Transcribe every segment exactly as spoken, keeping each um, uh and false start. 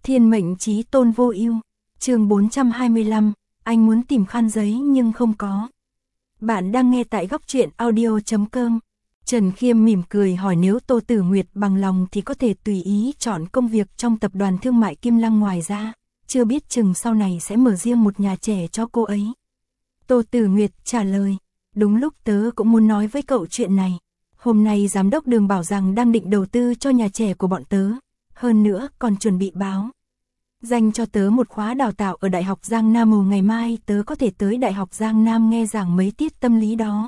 Thiên mệnh chí tôn vô ưu. Chương bốn trăm hai mươi lăm, anh muốn tìm khăn giấy nhưng không có. Bạn đang nghe tại góc truyện audio chấm com. Trần Khiêm mỉm cười hỏi nếu Tô Tử Nguyệt bằng lòng thì có thể tùy ý chọn công việc trong tập đoàn thương mại Kim Lăng, ngoài ra, chưa biết chừng sau này sẽ mở riêng một nhà trẻ cho cô ấy. Tô Tử Nguyệt trả lời, đúng lúc tớ cũng muốn nói với cậu chuyện này. Hôm nay giám đốc Đường bảo rằng đang định đầu tư cho nhà trẻ của bọn tớ, hơn nữa còn chuẩn bị báo dành cho tớ một khóa đào tạo ở Đại học Giang Nam. Màu ngày mai tớ có thể tới Đại học Giang Nam nghe giảng mấy tiết tâm lý đó.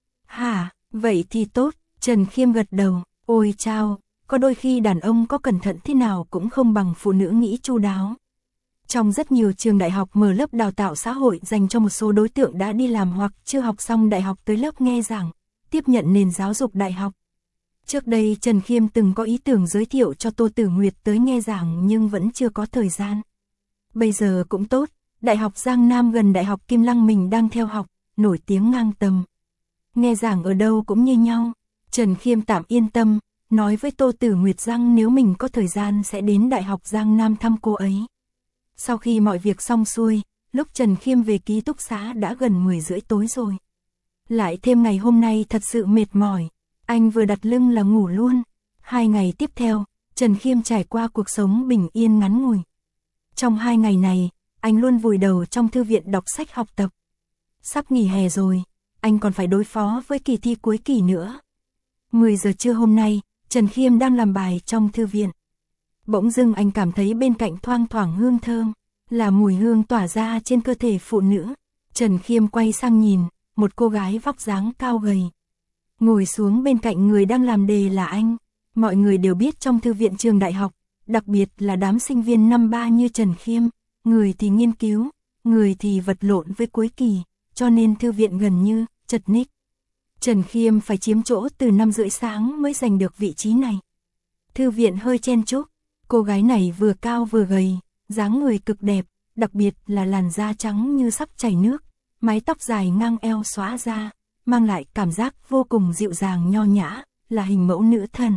Hả, vậy thì tốt, Trần Khiêm gật đầu, ôi chao, có đôi khi đàn ông có cẩn thận thế nào cũng không bằng phụ nữ nghĩ chu đáo. Trong rất nhiều trường đại học mở lớp đào tạo xã hội dành cho một số đối tượng đã đi làm hoặc chưa học xong đại học tới lớp nghe giảng, tiếp nhận nền giáo dục đại học. Trước đây Trần Khiêm từng có ý tưởng giới thiệu cho Tô Tử Nguyệt tới nghe giảng nhưng vẫn chưa có thời gian. Bây giờ cũng tốt, Đại học Giang Nam gần Đại học Kim Lăng mình đang theo học, nổi tiếng ngang tầm. Nghe giảng ở đâu cũng như nhau. Trần Khiêm tạm yên tâm, nói với Tô Tử Nguyệt rằng nếu mình có thời gian sẽ đến Đại học Giang Nam thăm cô ấy. Sau khi mọi việc xong xuôi, lúc Trần Khiêm về ký túc xá đã gần mười rưỡi tối rồi. Lại thêm ngày hôm nay thật sự mệt mỏi. Anh vừa đặt lưng là ngủ luôn. Hai ngày tiếp theo, Trần Khiêm trải qua cuộc sống bình yên ngắn ngủi. Trong hai ngày này, anh luôn vùi đầu trong thư viện đọc sách học tập. Sắp nghỉ hè rồi, anh còn phải đối phó với kỳ thi cuối kỳ nữa. mười giờ trưa hôm nay, Trần Khiêm đang làm bài trong thư viện. Bỗng dưng anh cảm thấy bên cạnh thoang thoảng hương thơm, là mùi hương tỏa ra trên cơ thể phụ nữ. Trần Khiêm quay sang nhìn, một cô gái vóc dáng cao gầy. Ngồi xuống bên cạnh người đang làm đề là anh. Mọi người đều biết trong thư viện trường đại học, đặc biệt là đám sinh viên năm ba như Trần Khiêm, người thì nghiên cứu, người thì vật lộn với cuối kỳ, cho nên thư viện gần như chật ních. Trần Khiêm phải chiếm chỗ từ năm rưỡi sáng mới giành được vị trí này. Thư viện hơi chen chúc, cô gái này vừa cao vừa gầy, dáng người cực đẹp, đặc biệt là làn da trắng như sắp chảy nước, mái tóc dài ngang eo xõa ra, mang lại cảm giác vô cùng dịu dàng nho nhã, là hình mẫu nữ thần.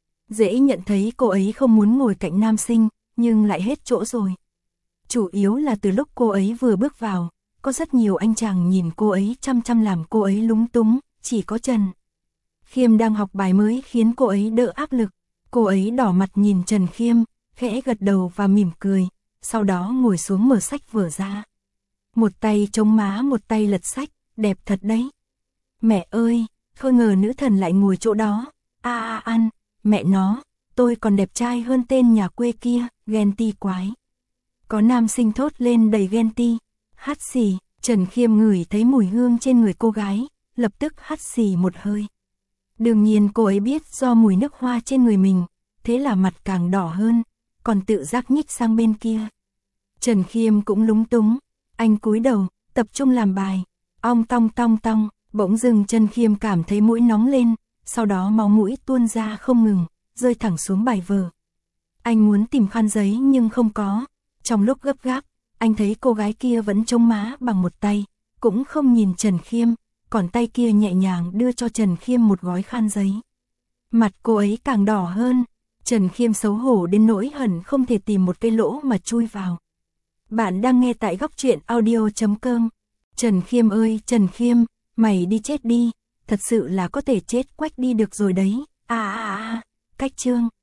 Dễ nhận thấy cô ấy không muốn ngồi cạnh nam sinh, nhưng lại hết chỗ rồi. Chủ yếu là từ lúc cô ấy vừa bước vào, có rất nhiều anh chàng nhìn cô ấy chăm chăm làm cô ấy lúng túng, chỉ có Trần Khiêm đang học bài mới khiến cô ấy đỡ áp lực. Cô ấy đỏ mặt nhìn Trần Khiêm, khẽ gật đầu và mỉm cười, sau đó ngồi xuống mở sách vở ra. Một tay chống má một tay lật sách, đẹp thật đấy. Mẹ ơi, không ngờ nữ thần lại ngồi chỗ đó. A a ăn, mẹ nó, tôi còn đẹp trai hơn tên nhà quê kia, ghen ti quái. Có nam sinh thốt lên đầy ghen ti. Hắt xì, Trần Khiêm ngửi thấy mùi hương trên người cô gái, lập tức hắt xì một hơi. Đương nhiên cô ấy biết do mùi nước hoa trên người mình, thế là mặt càng đỏ hơn, còn tự giác nhích sang bên kia. Trần Khiêm cũng lúng túng, anh cúi đầu, tập trung làm bài. Ong tong tong tong, bỗng dưng Trần Khiêm cảm thấy mũi nóng lên, sau đó máu mũi tuôn ra không ngừng, rơi thẳng xuống bài vở. Anh muốn tìm khăn giấy nhưng không có. Trong lúc gấp gáp, anh thấy cô gái kia vẫn chống má bằng một tay, cũng không nhìn Trần Khiêm, còn tay kia nhẹ nhàng đưa cho Trần Khiêm một gói khăn giấy. Mặt cô ấy càng đỏ hơn, Trần Khiêm xấu hổ đến nỗi hận không thể tìm một cái lỗ mà chui vào. Bạn đang nghe tại góc truyện audio chấm com. Trần Khiêm ơi Trần Khiêm, mày đi chết đi, thật sự là có thể chết quách đi được rồi đấy. À à à, cách chương.